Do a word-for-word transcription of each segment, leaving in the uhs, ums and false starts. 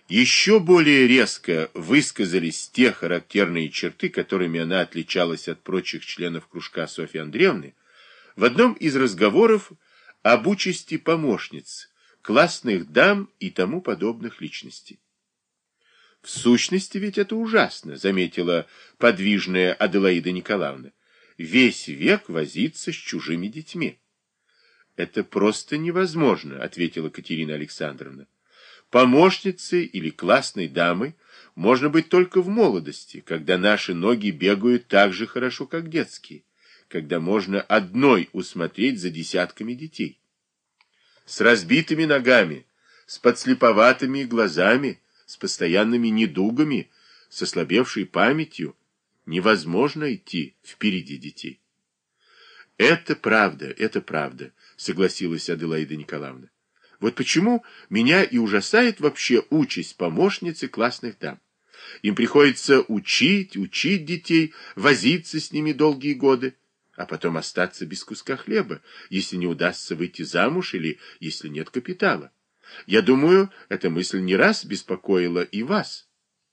Еще более резко высказались те характерные черты, которыми она отличалась от прочих членов кружка Софьи Андреевны, в одном из разговоров об участи помощниц, классных дам и тому подобных личностей. В сущности, ведь это ужасно, заметила подвижная Аделаида Николаевна. Весь век возиться с чужими детьми. Это просто невозможно, ответила Катерина Александровна. Помощницей или классной дамой можно быть только в молодости, когда наши ноги бегают так же хорошо, как детские, когда можно одной усмотреть за десятками детей. С разбитыми ногами, с подслеповатыми глазами, с постоянными недугами, с ослабевшей памятью невозможно идти впереди детей. Это правда, это правда, согласилась Аделаида Николаевна. Вот почему меня и ужасает вообще участь помощницы классных дам. Им приходится учить, учить детей, возиться с ними долгие годы, а потом остаться без куска хлеба, если не удастся выйти замуж или если нет капитала. Я думаю, эта мысль не раз беспокоила и вас.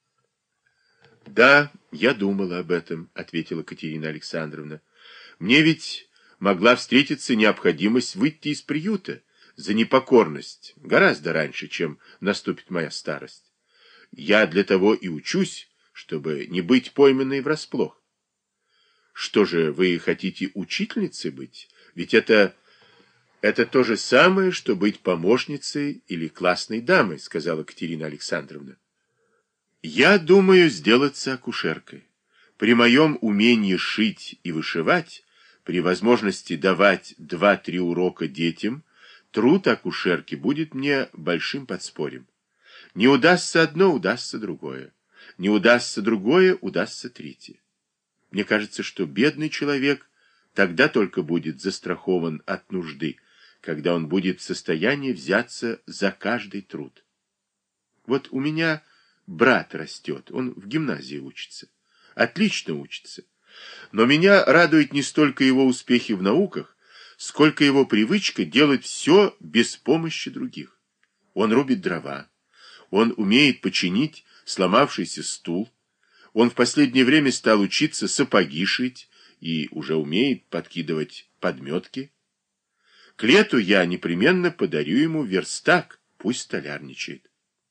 Да, я думала об этом, ответила Катерина Александровна. Мне ведь могла встретиться необходимость выйти из приюта за непокорность гораздо раньше, чем наступит моя старость. Я для того и учусь, чтобы не быть пойманной врасплох. Что же, вы хотите учительницей быть? Ведь это, это то же самое, что быть помощницей или классной дамой, сказала Катерина Александровна. Я думаю сделаться акушеркой. При моем умении шить и вышивать, при возможности давать два-три урока детям, труд акушерки будет мне большим подспорьем. Не удастся одно, удастся другое. Не удастся другое, удастся третье. Мне кажется, что бедный человек тогда только будет застрахован от нужды, когда он будет в состоянии взяться за каждый труд. Вот у меня брат растет, он в гимназии учится. Отлично учится. Но меня радует не столько его успехи в науках, сколько его привычка делать все без помощи других. Он рубит дрова, он умеет починить сломавшийся стул, он в последнее время стал учиться сапоги шить и уже умеет подкидывать подметки. К лету я непременно подарю ему верстак, пусть столярничает.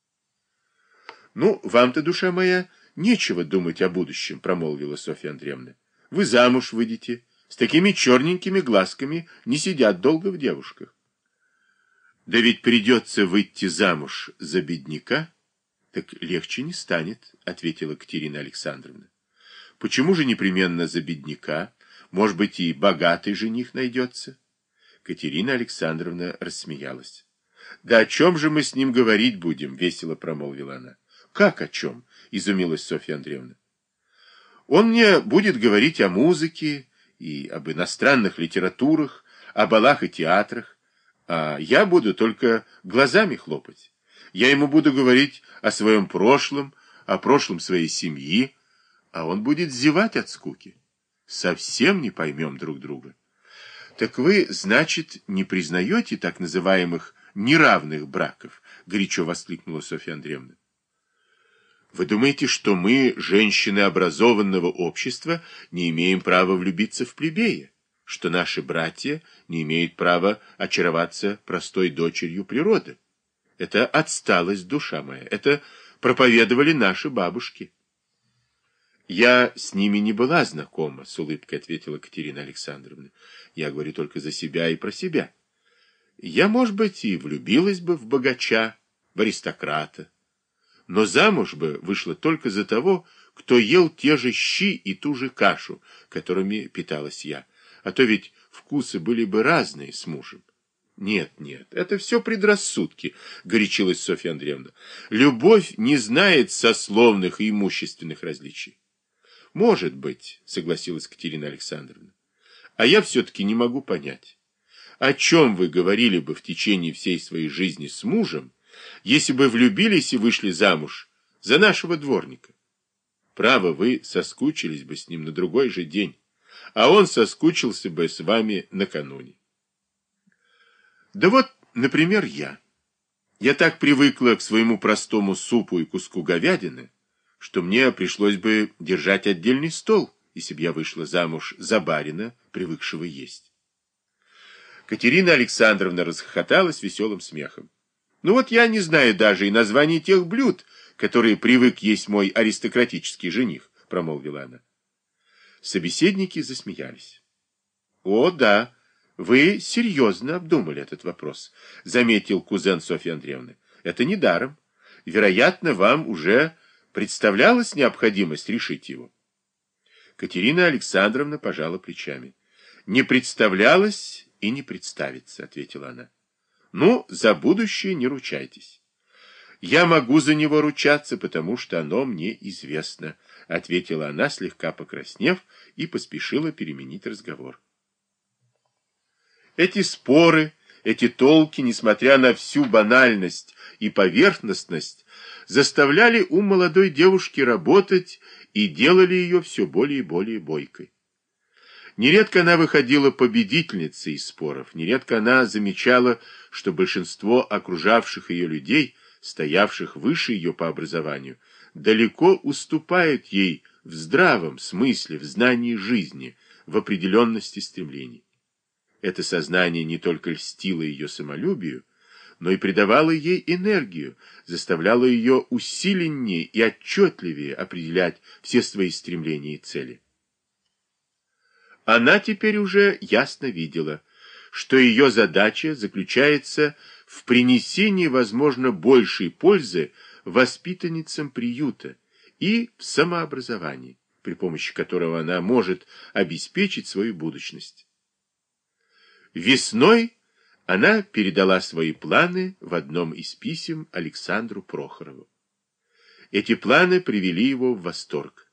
Ну, вам-то, душа моя, нечего думать о будущем, промолвила Софья Андреевна. Вы замуж выйдете, с такими черненькими глазками не сидят долго в девушках. Да ведь придется выйти замуж за бедняка, так легче не станет, ответила Катерина Александровна. Почему же непременно за бедняка? Может быть, и богатый жених найдется? Катерина Александровна рассмеялась. Да о чем же мы с ним говорить будем? Весело промолвила она. Как о чем? Изумилась Софья Андреевна. Он мне будет говорить о музыке и об иностранных литературах, о балах и театрах, а я буду только глазами хлопать. Я ему буду говорить о своем прошлом, о прошлом своей семьи, а он будет зевать от скуки. Совсем не поймем друг друга. Так вы, значит, не признаете так называемых неравных браков? Горячо воскликнула Софья Андреевна. Вы думаете, что мы, женщины образованного общества, не имеем права влюбиться в плебея? Что наши братья не имеют права очароваться простой дочерью природы? Это отсталость, душа моя. Это проповедовали наши бабушки. Я с ними не была знакома, с улыбкой ответила Катерина Александровна. Я говорю только за себя и про себя. Я, может быть, и влюбилась бы в богача, в аристократа. Но замуж бы вышла только за того, кто ел те же щи и ту же кашу, которыми питалась я. А то ведь вкусы были бы разные с мужем. Нет, нет, это все предрассудки, горячилась Софья Андреевна. Любовь не знает сословных и имущественных различий. Может быть, согласилась Катерина Александровна. А я все-таки не могу понять, о чем вы говорили бы в течение всей своей жизни с мужем, если бы влюбились и вышли замуж за нашего дворника. Право, вы соскучились бы с ним на другой же день, а он соскучился бы с вами накануне. Да вот, например, я. Я так привыкла к своему простому супу и куску говядины, что мне пришлось бы держать отдельный стол, если бы я вышла замуж за барина, привыкшего есть. Катерина Александровна расхохоталась веселым смехом. Ну вот я не знаю даже и названий тех блюд, которые привык есть мой аристократический жених, промолвила она. Собеседники засмеялись. О, да, вы серьезно обдумали этот вопрос, заметил кузен Софьи Андреевны. Это не даром. Вероятно, вам уже представлялась необходимость решить его. Катерина Александровна пожала плечами. Не представлялась и не представится, ответила она. Ну, за будущее не ручайтесь. Я могу за него ручаться, потому что оно мне известно, ответила она, слегка покраснев, и поспешила переменить разговор. Эти споры, эти толки, несмотря на всю банальность и поверхностность, заставляли ум молодой девушки работать и делали ее все более и более бойкой. Нередко она выходила победительницей из споров, нередко она замечала, что большинство окружавших ее людей, стоявших выше ее по образованию, далеко уступают ей в здравом смысле, в знании жизни, в определенности стремлений. Это сознание не только льстило ее самолюбию, но и придавало ей энергию, заставляло ее усиленнее и отчетливее определять все свои стремления и цели. Она теперь уже ясно видела, что ее задача заключается в принесении, возможно, большей пользы воспитанницам приюта и в самообразовании, при помощи которого она может обеспечить свою будущность. Весной она передала свои планы в одном из писем Александру Прохорову. Эти планы привели его в восторг.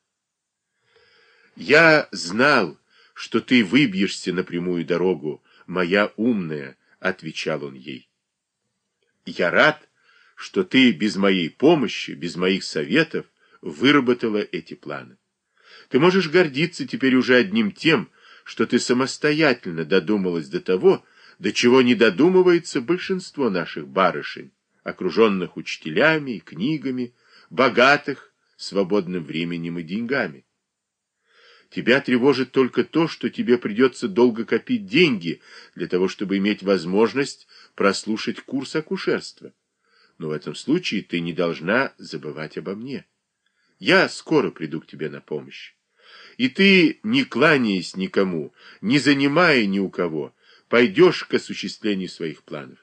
«Я знал, что ты выбьешься на прямую дорогу, моя умная», — отвечал он ей. «Я рад, что ты без моей помощи, без моих советов выработала эти планы. Ты можешь гордиться теперь уже одним тем, что ты самостоятельно додумалась до того, до чего не додумывается большинство наших барышень, окруженных учителями и книгами, богатых свободным временем и деньгами. Тебя тревожит только то, что тебе придется долго копить деньги для того, чтобы иметь возможность прослушать курс акушерства. Но в этом случае ты не должна забывать обо мне. Я скоро приду к тебе на помощь. И ты, не кланяясь никому, не занимая ни у кого, пойдешь к осуществлению своих планов.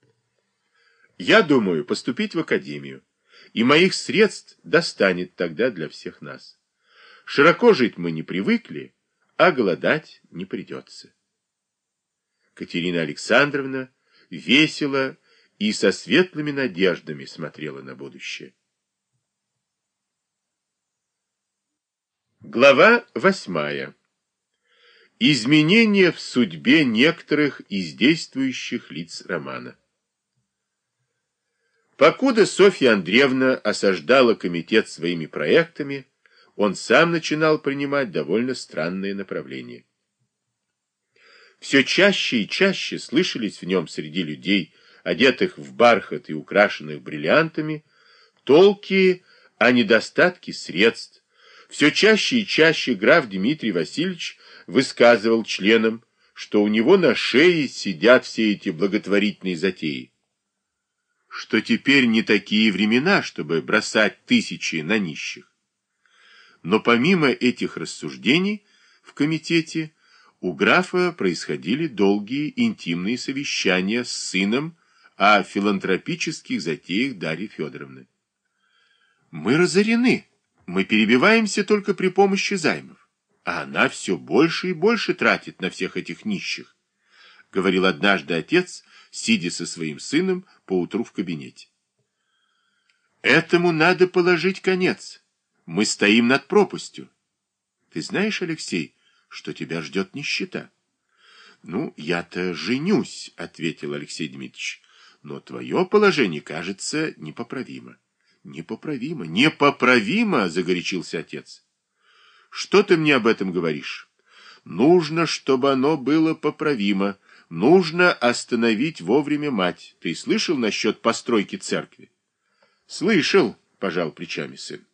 Я думаю поступить в академию, и моих средств достанет тогда для всех нас. Широко жить мы не привыкли, а голодать не придется. Катерина Александровна весело и со светлыми надеждами смотрела на будущее. Глава восьмая. Изменения в судьбе некоторых из действующих лиц романа. Покуда Софья Андреевна осаждала комитет своими проектами, он сам начинал принимать довольно странные направления. Все чаще и чаще слышались в нем среди людей, одетых в бархат и украшенных бриллиантами, толки о недостатке средств. Все чаще и чаще граф Дмитрий Васильевич высказывал членам, что у него на шее сидят все эти благотворительные затеи, что теперь не такие времена, чтобы бросать тысячи на нищих. Но помимо этих рассуждений в комитете у графа происходили долгие интимные совещания с сыном о филантропических затеях Дарьи Федоровны. «Мы разорены, мы перебиваемся только при помощи займов, а она все больше и больше тратит на всех этих нищих», — говорил однажды отец, сидя со своим сыном поутру в кабинете. «Этому надо положить конец. Мы стоим над пропастью. Ты знаешь, Алексей, что тебя ждет нищета?» «Ну, я-то женюсь», — ответил Алексей Дмитриевич, «но твое положение, кажется, непоправимо». «Непоправимо, непоправимо!» — загорячился отец. «Что ты мне об этом говоришь? Нужно, чтобы оно было поправимо», Нужно остановить вовремя мать. Ты слышал насчет постройки церкви? Слышал, пожал плечами сын.